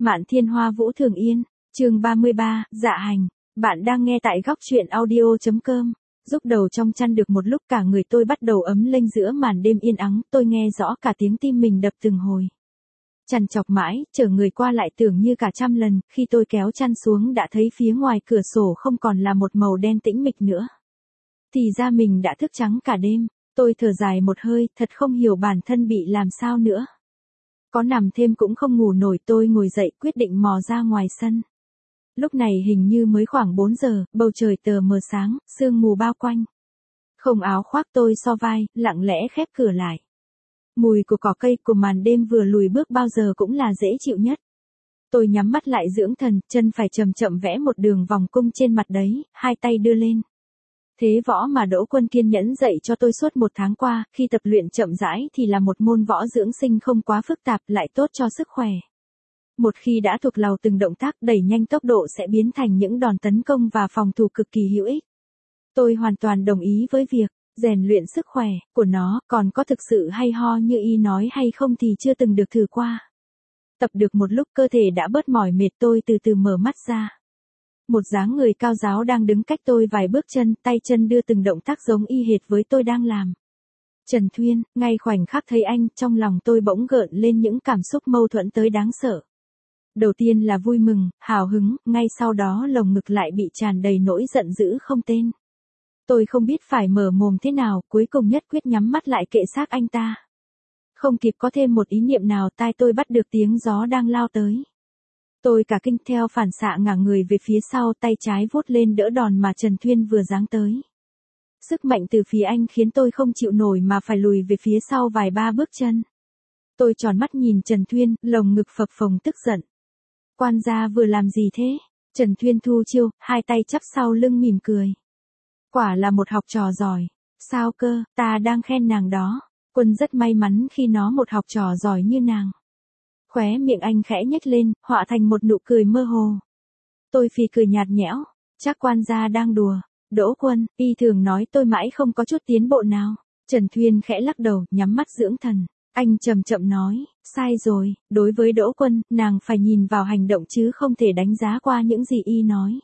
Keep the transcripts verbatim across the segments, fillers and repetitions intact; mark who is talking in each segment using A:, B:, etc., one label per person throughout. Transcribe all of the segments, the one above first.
A: Mạn Thiên Hoa Vũ Thường Yên, chương ba mươi ba, Dạ Hành. Bạn đang nghe tại góc truyện audio chấm com. Rúc đầu trong chăn được một lúc cả người tôi bắt đầu ấm lênh giữa màn đêm yên ắng, tôi nghe rõ cả tiếng tim mình đập từng hồi. Chằn chọc mãi, chở người qua lại tưởng như cả trăm lần, khi tôi kéo chăn xuống đã thấy phía ngoài cửa sổ không còn là một màu đen tĩnh mịch nữa. Thì ra mình đã thức trắng cả đêm, tôi thở dài một hơi, thật không hiểu bản thân bị làm sao nữa. Có nằm thêm cũng không ngủ nổi, tôi ngồi dậy quyết định mò ra ngoài sân. Lúc này hình như mới khoảng bốn giờ, bầu trời tờ mờ sáng, sương mù bao quanh. Không áo khoác tôi so vai, lặng lẽ khép cửa lại. Mùi của cỏ cây của màn đêm vừa lùi bước bao giờ cũng là dễ chịu nhất. Tôi nhắm mắt lại dưỡng thần, chân phải chậm chậm vẽ một đường vòng cung trên mặt đấy, hai tay đưa lên. Thế võ mà Đỗ Quân kiên nhẫn dạy cho tôi suốt một tháng qua, khi tập luyện chậm rãi thì là một môn võ dưỡng sinh không quá phức tạp, lại tốt cho sức khỏe. Một khi đã thuộc lầu từng động tác đẩy nhanh tốc độ sẽ biến thành những đòn tấn công và phòng thủ cực kỳ hữu ích. Tôi hoàn toàn đồng ý với việc rèn luyện sức khỏe của nó, còn có thực sự hay ho như y nói hay không thì chưa từng được thử qua. Tập được một lúc cơ thể đã bớt mỏi mệt, tôi từ từ mở mắt ra. Một dáng người cao ráo đang đứng cách tôi vài bước chân, tay chân đưa từng động tác giống y hệt với tôi đang làm. Trần Thuyên, ngay khoảnh khắc thấy anh, trong lòng tôi bỗng gợn lên những cảm xúc mâu thuẫn tới đáng sợ. Đầu tiên là vui mừng, hào hứng, ngay sau đó lồng ngực lại bị tràn đầy nỗi giận dữ không tên. Tôi không biết phải mở mồm thế nào, cuối cùng nhất quyết nhắm mắt lại kệ xác anh ta. Không kịp có thêm một ý niệm nào, tai tôi bắt được tiếng gió đang lao tới. Tôi cả kinh theo phản xạ ngả người về phía sau, tay trái vuốt lên đỡ đòn mà Trần Thuyên vừa giáng tới. Sức mạnh từ phía anh khiến tôi không chịu nổi mà phải lùi về phía sau vài ba bước chân. Tôi tròn mắt nhìn Trần Thuyên, lồng ngực phập phồng tức giận. Quan gia vừa làm gì thế? Trần Thuyên thu chiêu, hai tay chắp sau lưng mỉm cười. Quả là một học trò giỏi. Sao cơ, ta đang khen nàng đó. Quân rất may mắn khi nó một học trò giỏi như nàng. Khóe miệng anh khẽ nhếch lên, họa thành một nụ cười mơ hồ. Tôi phì cười nhạt nhẽo, chắc quan gia đang đùa. Đỗ Quân, y thường nói tôi mãi không có chút tiến bộ nào. Trần Thuyên khẽ lắc đầu, nhắm mắt dưỡng thần. Anh chậm chậm nói, sai rồi, đối với Đỗ Quân, nàng phải nhìn vào hành động chứ không thể đánh giá qua những gì y nói.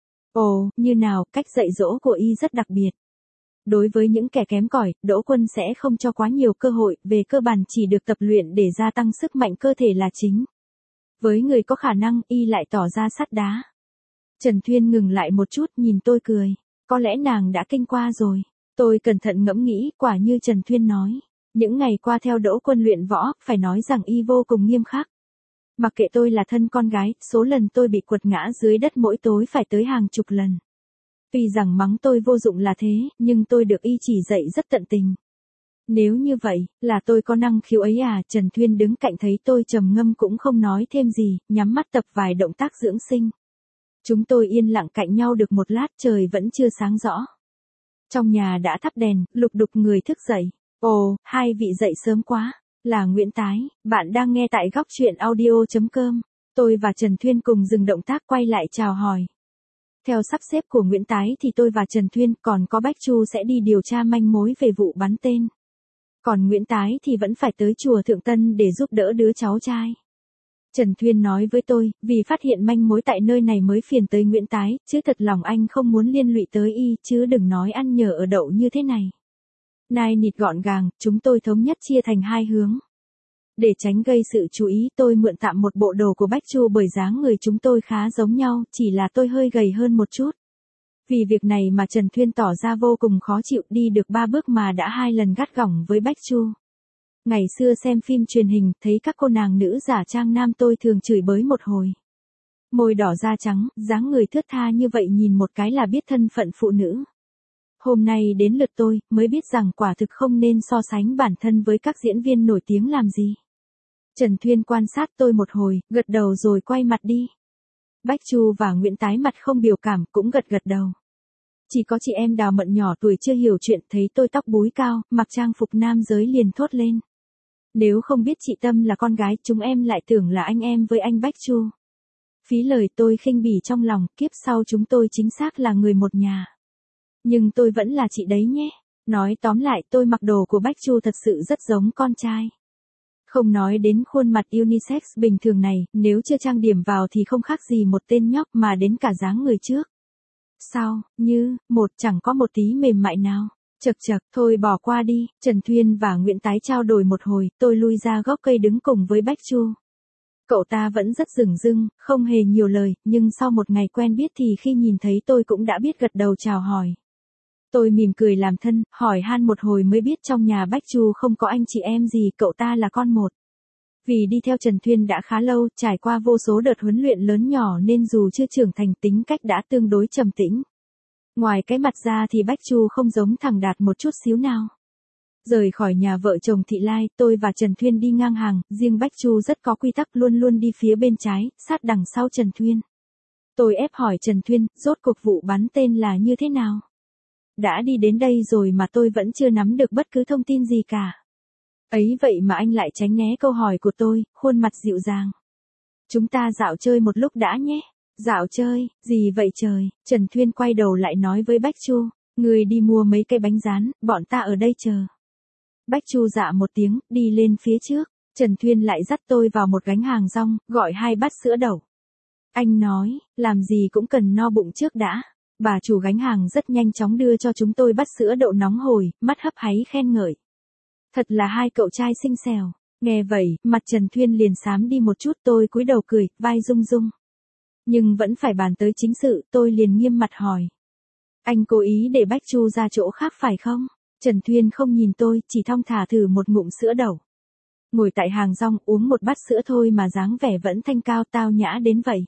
A: Ồ, như nào, cách dạy dỗ của y rất đặc biệt. Đối với những kẻ kém cỏi, Đỗ Quân sẽ không cho quá nhiều cơ hội, về cơ bản chỉ được tập luyện để gia tăng sức mạnh cơ thể là chính. Với người có khả năng, y lại tỏ ra sắt đá. Trần Thuyên ngừng lại một chút, nhìn tôi cười. Có lẽ nàng đã kinh qua rồi. Tôi cẩn thận ngẫm nghĩ, quả như Trần Thuyên nói. Những ngày qua theo Đỗ Quân luyện võ, phải nói rằng y vô cùng nghiêm khắc. Mặc kệ tôi là thân con gái, số lần tôi bị quật ngã dưới đất mỗi tối phải tới hàng chục lần. Tuy rằng mắng tôi vô dụng là thế, nhưng tôi được y chỉ dạy rất tận tình. Nếu như vậy, là tôi có năng khiếu ấy à? Trần Thuyên đứng cạnh thấy tôi trầm ngâm cũng không nói thêm gì, nhắm mắt tập vài động tác dưỡng sinh. Chúng tôi yên lặng cạnh nhau được một lát, trời vẫn chưa sáng rõ. Trong nhà đã thắp đèn, lục đục người thức dậy. Ồ, hai vị dậy sớm quá. Là Nguyễn Tái, bạn đang nghe tại góc truyện audio chấm com. Tôi và Trần Thuyên cùng dừng động tác quay lại chào hỏi. Theo sắp xếp của Nguyễn Tái thì tôi và Trần Thuyên còn có Bách Chu sẽ đi điều tra manh mối về vụ bắn tên. Còn Nguyễn Tái thì vẫn phải tới chùa Thượng Tân để giúp đỡ đứa cháu trai. Trần Thuyên nói với tôi, vì phát hiện manh mối tại nơi này mới phiền tới Nguyễn Tái, chứ thật lòng anh không muốn liên lụy tới y, chứ đừng nói ăn nhờ ở đậu như thế này. Nai nịt gọn gàng, chúng tôi thống nhất chia thành hai hướng. Để tránh gây sự chú ý, tôi mượn tạm một bộ đồ của Bách Chu bởi dáng người chúng tôi khá giống nhau, chỉ là tôi hơi gầy hơn một chút. Vì việc này mà Trần Thuyên tỏ ra vô cùng khó chịu, đi được ba bước mà đã hai lần gắt gỏng với Bách Chu. Ngày xưa xem phim truyền hình, thấy các cô nàng nữ giả trang nam tôi thường chửi bới một hồi. Môi đỏ da trắng, dáng người thướt tha như vậy nhìn một cái là biết thân phận phụ nữ. Hôm nay đến lượt tôi, mới biết rằng quả thực không nên so sánh bản thân với các diễn viên nổi tiếng làm gì. Trần Thuyên quan sát tôi một hồi, gật đầu rồi quay mặt đi. Bách Chu và Nguyễn Tái mặt không biểu cảm, cũng gật gật đầu. Chỉ có chị em Đào Mận nhỏ tuổi chưa hiểu chuyện, thấy tôi tóc búi cao, mặc trang phục nam giới liền thốt lên. Nếu không biết chị Tâm là con gái, chúng em lại tưởng là anh em với anh Bách Chu. Phí lời tôi khinh bỉ trong lòng, kiếp sau chúng tôi chính xác là người một nhà. Nhưng tôi vẫn là chị đấy nhé. Nói tóm lại, tôi mặc đồ của Bách Chu thật sự rất giống con trai. Không nói đến khuôn mặt unisex bình thường này, nếu chưa trang điểm vào thì không khác gì một tên nhóc mà đến cả dáng người trước. Sau, như, một chẳng có một tí mềm mại nào. Chật chật, thôi bỏ qua đi, Trần Thuyên và Nguyễn Tái trao đổi một hồi, tôi lui ra gốc cây đứng cùng với Bách Chu. Cậu ta vẫn rất dửng dưng, không hề nhiều lời, nhưng sau một ngày quen biết thì khi nhìn thấy tôi cũng đã biết gật đầu chào hỏi. Tôi mỉm cười làm thân, hỏi han một hồi mới biết trong nhà Bách Chu không có anh chị em gì, cậu ta là con một. Vì đi theo Trần Thuyên đã khá lâu, trải qua vô số đợt huấn luyện lớn nhỏ nên dù chưa trưởng thành tính cách đã tương đối trầm tĩnh. Ngoài cái mặt ra thì Bách Chu không giống thằng Đạt một chút xíu nào. Rời khỏi nhà vợ chồng Thị Lai, tôi và Trần Thuyên đi ngang hàng, riêng Bách Chu rất có quy tắc luôn luôn đi phía bên trái, sát đằng sau Trần Thuyên. Tôi ép hỏi Trần Thuyên, rốt cuộc vụ bắn tên là như thế nào? Đã đi đến đây rồi mà tôi vẫn chưa nắm được bất cứ thông tin gì cả. Ấy vậy mà anh lại tránh né câu hỏi của tôi, khuôn mặt dịu dàng. Chúng ta dạo chơi một lúc đã nhé. Dạo chơi, gì vậy trời? Trần Thuyên quay đầu lại nói với Bách Chu, người đi mua mấy cây bánh rán, bọn ta ở đây chờ. Bách Chu dạ một tiếng, đi lên phía trước. Trần Thuyên lại dắt tôi vào một gánh hàng rong, gọi hai bát sữa đậu. Anh nói, làm gì cũng cần no bụng trước đã. Bà chủ gánh hàng rất nhanh chóng đưa cho chúng tôi bát sữa đậu nóng hổi, mắt hấp háy khen ngợi. Thật là hai cậu trai xinh xẻo. Nghe vậy, mặt Trần Thuyên liền xám đi một chút, tôi cúi đầu cười, vai rung rung. Nhưng vẫn phải bàn tới chính sự, tôi liền nghiêm mặt hỏi. Anh cố ý để Bách Chu ra chỗ khác phải không? Trần Thuyên không nhìn tôi, chỉ thong thả thử một ngụm sữa đậu. Ngồi tại hàng rong uống một bát sữa thôi mà dáng vẻ vẫn thanh cao tao nhã đến vậy.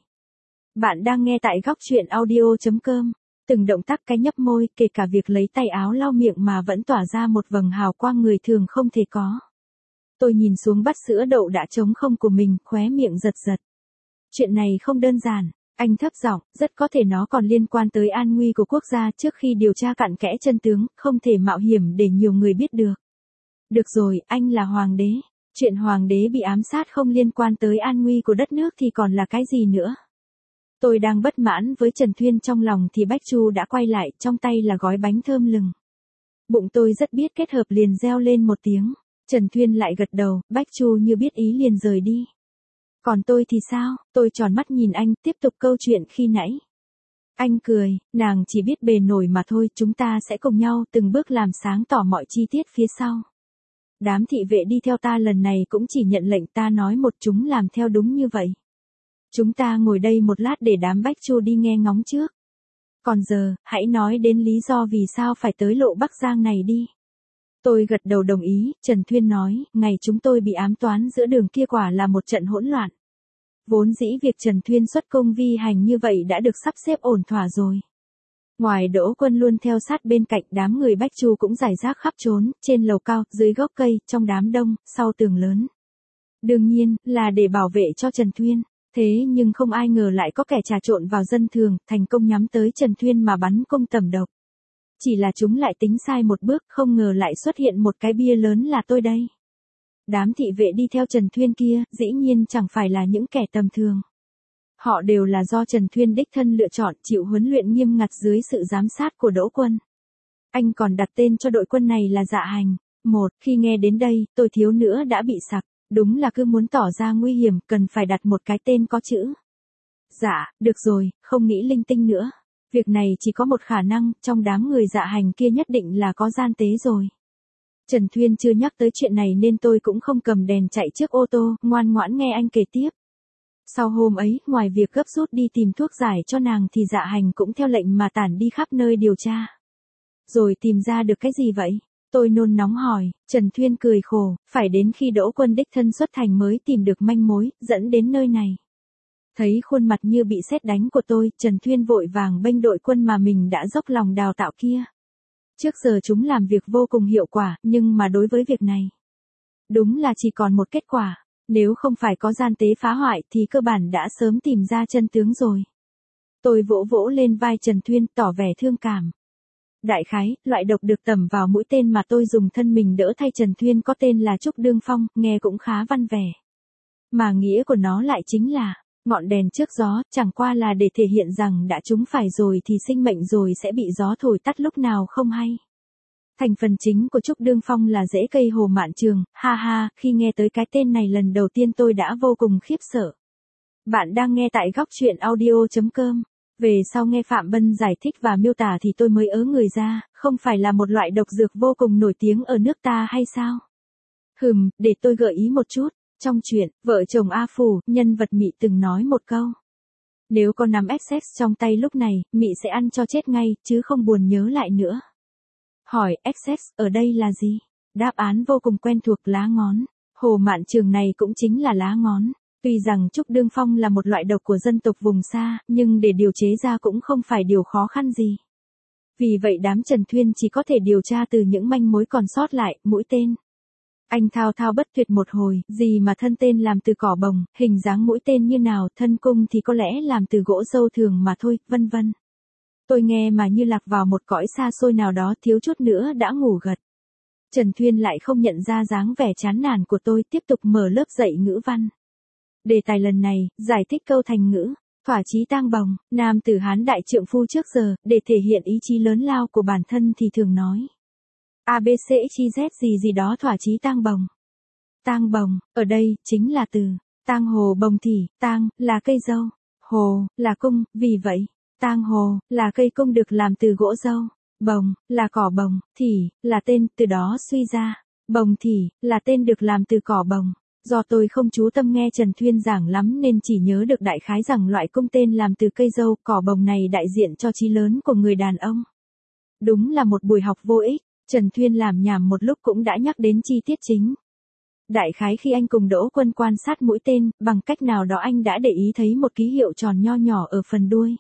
A: Bạn đang nghe tại góc truyện audio chấm com. Từng động tác cái nhấp môi, kể cả việc lấy tay áo lau miệng mà vẫn tỏa ra một vầng hào quang người thường không thể có. Tôi nhìn xuống bát sữa đậu đã trống không của mình, khóe miệng giật giật. Chuyện này không đơn giản, anh thấp giọng, rất có thể nó còn liên quan tới an nguy của quốc gia. Trước khi điều tra cặn kẽ chân tướng, không thể mạo hiểm để nhiều người biết được. Được rồi, anh là hoàng đế. Chuyện hoàng đế bị ám sát không liên quan tới an nguy của đất nước thì còn là cái gì nữa? Tôi đang bất mãn với Trần Thuyên trong lòng thì Bách Chu đã quay lại, trong tay là gói bánh thơm lừng. Bụng tôi rất biết kết hợp liền reo lên một tiếng. Trần Thuyên lại gật đầu, Bách Chu như biết ý liền rời đi. Còn tôi thì sao? Tôi tròn mắt nhìn anh, tiếp tục câu chuyện khi nãy. Anh cười, nàng chỉ biết bề nổi mà thôi, chúng ta sẽ cùng nhau từng bước làm sáng tỏ mọi chi tiết phía sau. Đám thị vệ đi theo ta lần này cũng chỉ nhận lệnh ta nói một, chúng làm theo đúng như vậy. Chúng ta ngồi đây một lát để đám Bách Chu đi nghe ngóng trước. Còn giờ, hãy nói đến lý do vì sao phải tới lộ Bắc Giang này đi. Tôi gật đầu đồng ý, Trần Thuyên nói, ngày chúng tôi bị ám toán giữa đường kia quả là một trận hỗn loạn. Vốn dĩ việc Trần Thuyên xuất cung vi hành như vậy đã được sắp xếp ổn thỏa rồi. Ngoài Đỗ Quân luôn theo sát bên cạnh, đám người Bách Chu cũng rải rác khắp trốn, trên lầu cao, dưới gốc cây, trong đám đông, sau tường lớn. Đương nhiên, là để bảo vệ cho Trần Thuyên. Thế nhưng không ai ngờ lại có kẻ trà trộn vào dân thường, thành công nhắm tới Trần Thuyên mà bắn cung tầm độc. Chỉ là chúng lại tính sai một bước, không ngờ lại xuất hiện một cái bia lớn là tôi đây. Đám thị vệ đi theo Trần Thuyên kia, dĩ nhiên chẳng phải là những kẻ tầm thường. Họ đều là do Trần Thuyên đích thân lựa chọn, chịu huấn luyện nghiêm ngặt dưới sự giám sát của Đỗ Quân. Anh còn đặt tên cho đội quân này là Dạ Hành. Một, khi nghe đến đây, tôi thiếu nữa đã bị sặc. Đúng là cứ muốn tỏ ra nguy hiểm, cần phải đặt một cái tên có chữ. Dạ, được rồi, không nghĩ linh tinh nữa. Việc này chỉ có một khả năng, trong đám người Dạ Hành kia nhất định là có gian tế rồi. Trần Thuyên chưa nhắc tới chuyện này nên tôi cũng không cầm đèn chạy trước ô tô, ngoan ngoãn nghe anh kể tiếp. Sau hôm ấy, ngoài việc gấp rút đi tìm thuốc giải cho nàng thì Dạ Hành cũng theo lệnh mà tản đi khắp nơi điều tra. Rồi tìm ra được cái gì vậy? Tôi nôn nóng hỏi, Trần Thuyên cười khổ, phải đến khi Đỗ Quân đích thân xuất thành mới tìm được manh mối, dẫn đến nơi này. Thấy khuôn mặt như bị sét đánh của tôi, Trần Thuyên vội vàng bênh đội quân mà mình đã dốc lòng đào tạo kia. Trước giờ chúng làm việc vô cùng hiệu quả, nhưng mà đối với việc này, đúng là chỉ còn một kết quả. Nếu không phải có gian tế phá hoại thì cơ bản đã sớm tìm ra chân tướng rồi. Tôi vỗ vỗ lên vai Trần Thuyên tỏ vẻ thương cảm. Đại khái, loại độc được tẩm vào mũi tên mà tôi dùng thân mình đỡ thay Trần Thuyên có tên là Trúc Đương Phong, nghe cũng khá văn vẻ. Mà nghĩa của nó lại chính là, ngọn đèn trước gió, chẳng qua là để thể hiện rằng đã trúng phải rồi thì sinh mệnh rồi sẽ bị gió thổi tắt lúc nào không hay. Thành phần chính của Trúc Đương Phong là rễ cây Hồ Mạn Trường, ha ha, khi nghe tới cái tên này lần đầu tiên tôi đã vô cùng khiếp sợ. Bạn đang nghe tại góc chuyện audio chấm com. Về sau nghe Phạm Bân giải thích và miêu tả thì tôi mới ớ người ra, không phải là một loại độc dược vô cùng nổi tiếng ở nước ta hay sao? Hừm, để tôi gợi ý một chút. Trong chuyện, vợ chồng A Phủ, nhân vật Mị từng nói một câu. Nếu có nắm Essex trong tay lúc này, Mị sẽ ăn cho chết ngay, chứ không buồn nhớ lại nữa. Hỏi, Essex, ở đây là gì? Đáp án vô cùng quen thuộc, lá ngón. Hồ Mạn Trường này cũng chính là lá ngón. Tuy rằng Trúc Đương Phong là một loại độc của dân tộc vùng xa, nhưng để điều chế ra cũng không phải điều khó khăn gì. Vì vậy đám Trần Thuyên chỉ có thể điều tra từ những manh mối còn sót lại, mũi tên. Anh thao thao bất tuyệt một hồi, gì mà thân tên làm từ cỏ bồng, hình dáng mũi tên như nào, thân cung thì có lẽ làm từ gỗ dâu thường mà thôi, vân vân. Tôi nghe mà như lạc vào một cõi xa xôi nào đó, thiếu chút nữa đã ngủ gật. Trần Thuyên lại không nhận ra dáng vẻ chán nản của tôi, tiếp tục mở lớp dạy ngữ văn. Đề tài lần này, giải thích câu thành ngữ, thỏa chí tang bồng, nam tử Hán đại trượng phu trước giờ, để thể hiện ý chí lớn lao của bản thân thì thường nói. a bê xê chi dét gì gì đó thỏa chí tang bồng. Tang bồng, ở đây, chính là từ, tang hồ bồng thì, tang, là cây dâu, hồ, là cung, vì vậy, tang hồ, là cây cung được làm từ gỗ dâu, bồng, là cỏ bồng, thì, là tên, từ đó suy ra, bồng thì, là tên được làm từ cỏ bồng. Do tôi không chú tâm nghe Trần Thuyên giảng lắm nên chỉ nhớ được đại khái rằng loại cung tên làm từ cây dâu, cỏ bồng này đại diện cho chí lớn của người đàn ông. Đúng là một buổi học vô ích, Trần Thuyên làm nhảm một lúc cũng đã nhắc đến chi tiết chính. Đại khái khi anh cùng Đỗ Quân quan sát mũi tên, bằng cách nào đó anh đã để ý thấy một ký hiệu tròn nho nhỏ ở phần đuôi.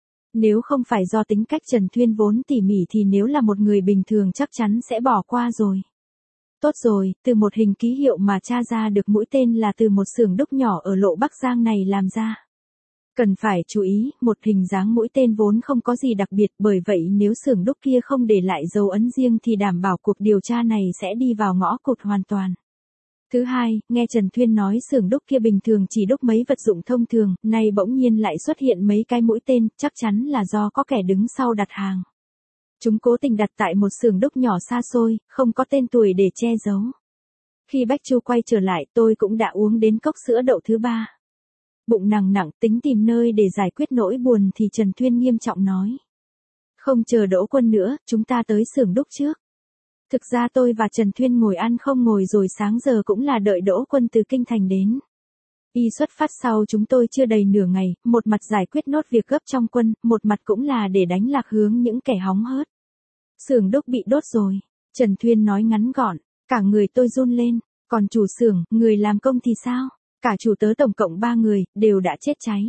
A: Nếu không phải do tính cách Trần Thuyên vốn tỉ mỉ thì nếu là một người bình thường chắc chắn sẽ bỏ qua rồi. Tốt rồi, từ một hình ký hiệu mà tra ra được mũi tên là từ một xưởng đúc nhỏ ở Lộ Bắc Giang này làm ra. Cần phải chú ý, một hình dáng mũi tên vốn không có gì đặc biệt, bởi vậy nếu xưởng đúc kia không để lại dấu ấn riêng thì đảm bảo cuộc điều tra này sẽ đi vào ngõ cụt hoàn toàn. Thứ hai, nghe Trần Thuyên nói xưởng đúc kia bình thường chỉ đúc mấy vật dụng thông thường, nay bỗng nhiên lại xuất hiện mấy cái mũi tên, chắc chắn là do có kẻ đứng sau đặt hàng. Chúng cố tình đặt tại một xưởng đúc nhỏ xa xôi, không có tên tuổi để che giấu. Khi Bách Chu quay trở lại, tôi cũng đã uống đến cốc sữa đậu thứ ba. Bụng nặng nặng, tính tìm nơi để giải quyết nỗi buồn thì Trần Thuyên nghiêm trọng nói. Không chờ Đỗ Quân nữa, chúng ta tới xưởng đúc trước. Thực ra tôi và Trần Thuyên ngồi ăn không ngồi rồi sáng giờ cũng là đợi Đỗ Quân từ Kinh Thành đến. Y xuất phát sau chúng tôi chưa đầy nửa ngày, một mặt giải quyết nốt việc gấp trong quân, một mặt cũng là để đánh lạc hướng những kẻ hóng hớt. Xưởng đúc bị đốt rồi, Trần Thuyên nói ngắn gọn, cả người tôi run lên, còn chủ xưởng, người làm công thì sao? Cả chủ tớ tổng cộng ba người, đều đã chết cháy.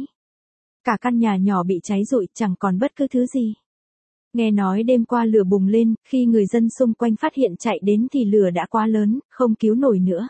A: Cả căn nhà nhỏ bị cháy rụi, chẳng còn bất cứ thứ gì. Nghe nói đêm qua lửa bùng lên, khi người dân xung quanh phát hiện chạy đến thì lửa đã quá lớn, không cứu nổi nữa.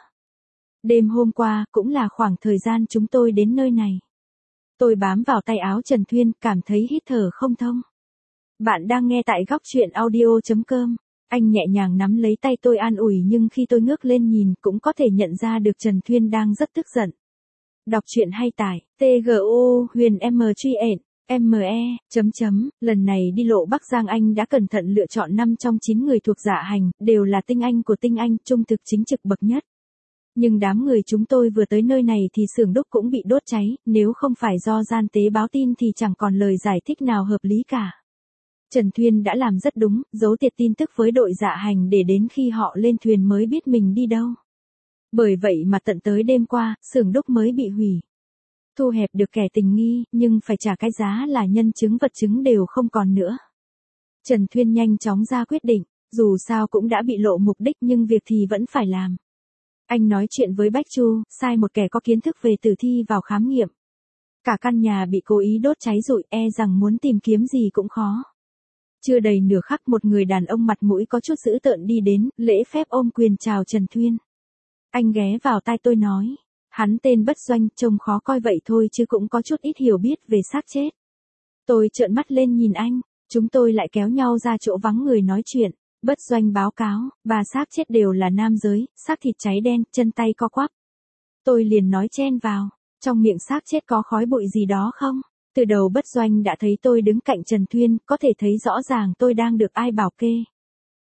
A: Đêm hôm qua, cũng là khoảng thời gian chúng tôi đến nơi này. Tôi bám vào tay áo Trần Thuyên, cảm thấy hít thở không thông. Bạn đang nghe tại góc chuyện audio chấm com. Anh nhẹ nhàng nắm lấy tay tôi an ủi nhưng khi tôi ngước lên nhìn cũng có thể nhận ra được Trần Thuyên đang rất tức giận. Đọc truyện hay tải, tê giê o huyền em truy ện, em e, chấm chấm, lần này đi Lộ Bắc Giang anh đã cẩn thận lựa chọn năm trong chín người thuộc Dạ Hành, đều là tinh anh của tinh anh, trung thực chính trực bậc nhất. Nhưng đám người chúng tôi vừa tới nơi này thì xưởng đúc cũng bị đốt cháy, nếu không phải do gian tế báo tin thì chẳng còn lời giải thích nào hợp lý cả. Trần Thuyên đã làm rất đúng, giấu tiệt tin tức với đội Dạ Hành để đến khi họ lên thuyền mới biết mình đi đâu. Bởi vậy mà tận tới đêm qua, xưởng đúc mới bị hủy. Thu hẹp được kẻ tình nghi, nhưng phải trả cái giá là nhân chứng vật chứng đều không còn nữa. Trần Thuyên nhanh chóng ra quyết định, dù sao cũng đã bị lộ mục đích nhưng việc thì vẫn phải làm. Anh nói chuyện với Bách Chu, sai một kẻ có kiến thức về tử thi vào khám nghiệm. Cả căn nhà bị cố ý đốt cháy rụi, e rằng muốn tìm kiếm gì cũng khó. Chưa đầy nửa khắc một người đàn ông mặt mũi có chút dữ tợn đi đến, lễ phép ôm quyền chào Trần Thuyên. Anh ghé vào tai tôi nói, hắn tên Bất Doanh, trông khó coi vậy thôi chứ cũng có chút ít hiểu biết về xác chết. Tôi trợn mắt lên nhìn anh, chúng tôi lại kéo nhau ra chỗ vắng người nói chuyện. Bất Doanh báo cáo, ba xác chết đều là nam giới, xác thịt cháy đen, chân tay co quắp. Tôi liền nói chen vào, trong miệng xác chết có khói bụi gì đó không? Từ đầu Bất Doanh đã thấy tôi đứng cạnh Trần Thuyên, có thể thấy rõ ràng tôi đang được ai bảo kê.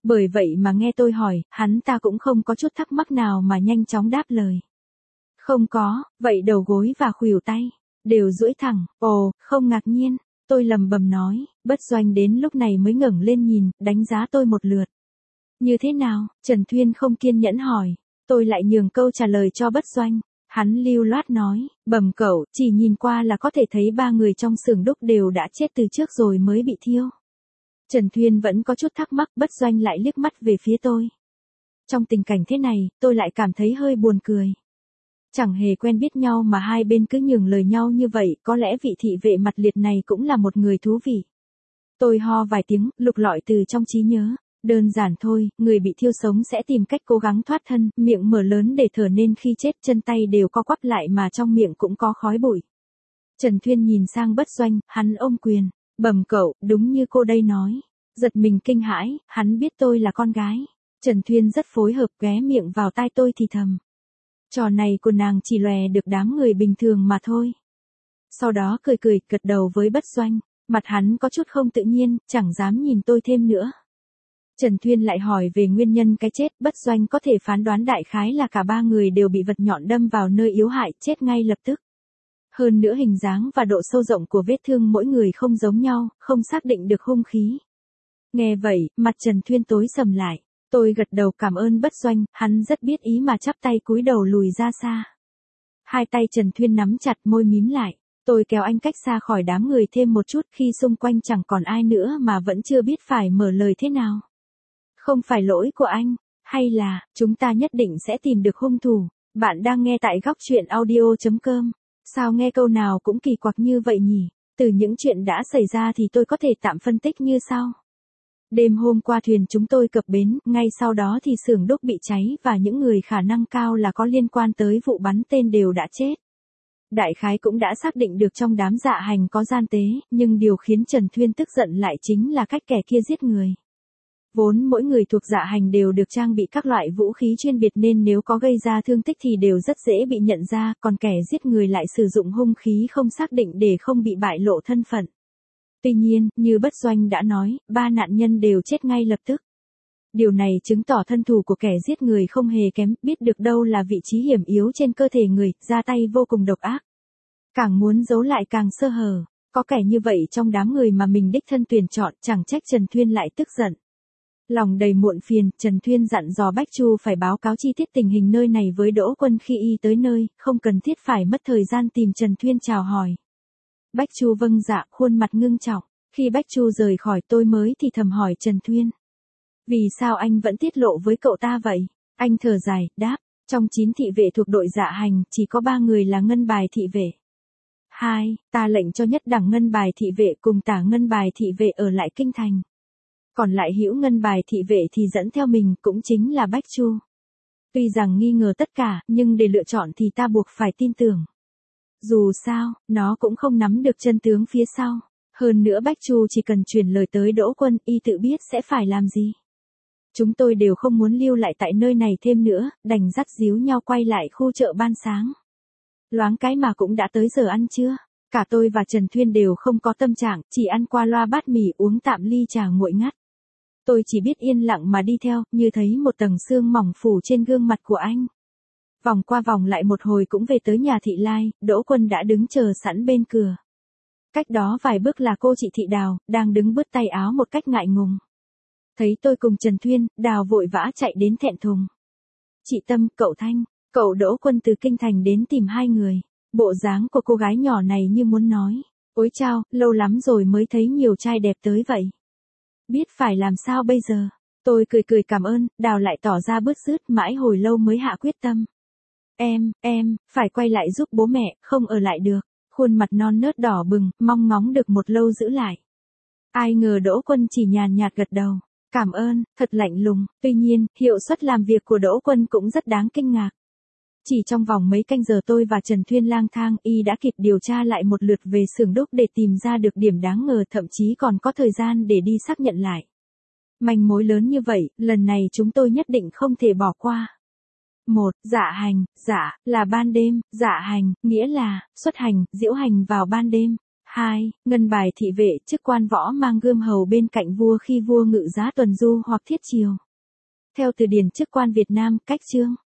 A: Bởi vậy mà nghe tôi hỏi, hắn ta cũng không có chút thắc mắc nào mà nhanh chóng đáp lời. Không có, vậy đầu gối và khuỷu tay đều duỗi thẳng. Ồ, không ngạc nhiên, tôi lầm bầm nói. Bất Doanh đến lúc này mới ngẩng lên nhìn, đánh giá tôi một lượt. Như thế nào? Trần Thuyên không kiên nhẫn hỏi. Tôi lại nhường câu trả lời cho Bất Doanh. Hắn lưu loát nói, bẩm cậu, chỉ nhìn qua là có thể thấy ba người trong xưởng đúc đều đã chết từ trước rồi mới bị thiêu. Trần Thuyên vẫn có chút thắc mắc, Bất Doanh lại liếc mắt về phía tôi. Trong tình cảnh thế này, tôi lại cảm thấy hơi buồn cười. Chẳng hề quen biết nhau mà hai bên cứ nhường lời nhau như vậy, có lẽ vị thị vệ mặt liệt này cũng là một người thú vị. Tôi ho vài tiếng, lục lọi từ trong trí nhớ. Đơn giản thôi, người bị thiêu sống sẽ tìm cách cố gắng thoát thân, miệng mở lớn để thở nên khi chết chân tay đều co quắp lại mà trong miệng cũng có khói bụi. Trần Thuyên nhìn sang Bất Doanh, hắn ôm quyền. Bẩm cậu, đúng như cô đây nói. Giật mình kinh hãi, hắn biết tôi là con gái. Trần Thuyên rất phối hợp ghé miệng vào tai tôi thì thầm. Trò này của nàng chỉ lòe được đám người bình thường mà thôi. Sau đó cười cười, gật đầu với Bất Doanh. Mặt hắn có chút không tự nhiên, chẳng dám nhìn tôi thêm nữa. Trần Thuyên lại hỏi về nguyên nhân cái chết, Bất Doanh có thể phán đoán đại khái là cả ba người đều bị vật nhọn đâm vào nơi yếu hại, chết ngay lập tức. Hơn nữa hình dáng và độ sâu rộng của vết thương mỗi người không giống nhau, không xác định được hung khí. Nghe vậy, mặt Trần Thuyên tối sầm lại. Tôi gật đầu cảm ơn Bất Doanh, hắn rất biết ý mà chắp tay cúi đầu lùi ra xa. Hai tay Trần Thuyên nắm chặt, môi mím lại. Tôi kéo anh cách xa khỏi đám người thêm một chút khi xung quanh chẳng còn ai nữa mà vẫn chưa biết phải mở lời thế nào. Không phải lỗi của anh, hay là, chúng ta nhất định sẽ tìm được hung thủ. Bạn đang nghe tại góc truyện audio chấm com. Sao nghe câu nào cũng kỳ quặc như vậy nhỉ? Từ những chuyện đã xảy ra thì tôi có thể tạm phân tích như sau. Đêm hôm qua thuyền chúng tôi cập bến, ngay sau đó thì xưởng đúc bị cháy và những người khả năng cao là có liên quan tới vụ bắn tên đều đã chết. Đại khái cũng đã xác định được trong đám dạ hành có gian tế, nhưng điều khiến Trần Thuyên tức giận lại chính là cách kẻ kia giết người. Vốn mỗi người thuộc dạ hành đều được trang bị các loại vũ khí chuyên biệt nên nếu có gây ra thương tích thì đều rất dễ bị nhận ra, còn kẻ giết người lại sử dụng hung khí không xác định để không bị bại lộ thân phận. Tuy nhiên, như Bất Doanh đã nói, ba nạn nhân đều chết ngay lập tức. Điều này chứng tỏ thân thủ của kẻ giết người không hề kém, biết được đâu là vị trí hiểm yếu trên cơ thể người, ra tay vô cùng độc ác. Càng muốn giấu lại càng sơ hở, có kẻ như vậy trong đám người mà mình đích thân tuyển chọn, chẳng trách Trần Thuyên lại tức giận. Lòng đầy muộn phiền, Trần Thuyên dặn dò Bách Chu phải báo cáo chi tiết tình hình nơi này với Đỗ Quân khi y tới nơi, không cần thiết phải mất thời gian tìm Trần Thuyên chào hỏi. Bách Chu vâng dạ, khuôn mặt ngưng trọng. Khi Bách Chu rời khỏi tôi mới thì thầm hỏi Trần Thuyên. Vì sao anh vẫn tiết lộ với cậu ta vậy? Anh thở dài, đáp, trong chín thị vệ thuộc đội dạ hành, chỉ có ba người là ngân bài thị vệ. Hai, ta lệnh cho nhất đẳng ngân bài thị vệ cùng tả ngân bài thị vệ ở lại kinh thành. Còn lại hữu ngân bài thị vệ thì dẫn theo mình, cũng chính là Bách Chu. Tuy rằng nghi ngờ tất cả, nhưng để lựa chọn thì ta buộc phải tin tưởng. Dù sao, nó cũng không nắm được chân tướng phía sau. Hơn nữa Bách Chu chỉ cần truyền lời tới Đỗ Quân, y tự biết sẽ phải làm gì. Chúng tôi đều không muốn lưu lại tại nơi này thêm nữa, đành dắt díu nhau quay lại khu chợ ban sáng. Loáng cái mà cũng đã tới giờ ăn trưa. Cả tôi và Trần Thuyên đều không có tâm trạng, chỉ ăn qua loa bát mì uống tạm ly trà nguội ngắt. Tôi chỉ biết yên lặng mà đi theo, như thấy một tầng sương mỏng phủ trên gương mặt của anh. Vòng qua vòng lại một hồi cũng về tới nhà Thị Lai, Đỗ Quân đã đứng chờ sẵn bên cửa. Cách đó vài bước là cô chị Thị Đào, đang đứng bứt tay áo một cách ngại ngùng. Thấy tôi cùng Trần Thuyên, Đào vội vã chạy đến thẹn thùng. Chị Tâm, cậu Thanh, cậu Đỗ Quân từ kinh thành đến tìm hai người. Bộ dáng của cô gái nhỏ này như muốn nói. Ôi chao, lâu lắm rồi mới thấy nhiều trai đẹp tới vậy. Biết phải làm sao bây giờ. Tôi cười cười cảm ơn, Đào lại tỏ ra bứt rứt mãi hồi lâu mới hạ quyết tâm. Em, em, phải quay lại giúp bố mẹ, không ở lại được. Khuôn mặt non nớt đỏ bừng, mong ngóng được một lâu giữ lại. Ai ngờ Đỗ Quân chỉ nhàn nhạt gật đầu. Cảm ơn, thật lạnh lùng. Tuy nhiên, hiệu suất làm việc của Đỗ Quân cũng rất đáng kinh ngạc. Chỉ trong vòng mấy canh giờ tôi và Trần Thuyên lang thang, y đã kịp điều tra lại một lượt về xưởng đúc để tìm ra được điểm đáng ngờ, thậm chí còn có thời gian để đi xác nhận lại. Manh mối lớn như vậy, lần này chúng tôi nhất định không thể bỏ qua. Một, dạ hành, dạ, là ban đêm, dạ hành, nghĩa là, xuất hành, diễu hành vào ban đêm. hai. Ngân bài thị vệ, chức quan võ mang gươm hầu bên cạnh vua khi vua ngự giá tuần du hoặc thiết triều. Theo từ điển chức quan Việt Nam, cách chương.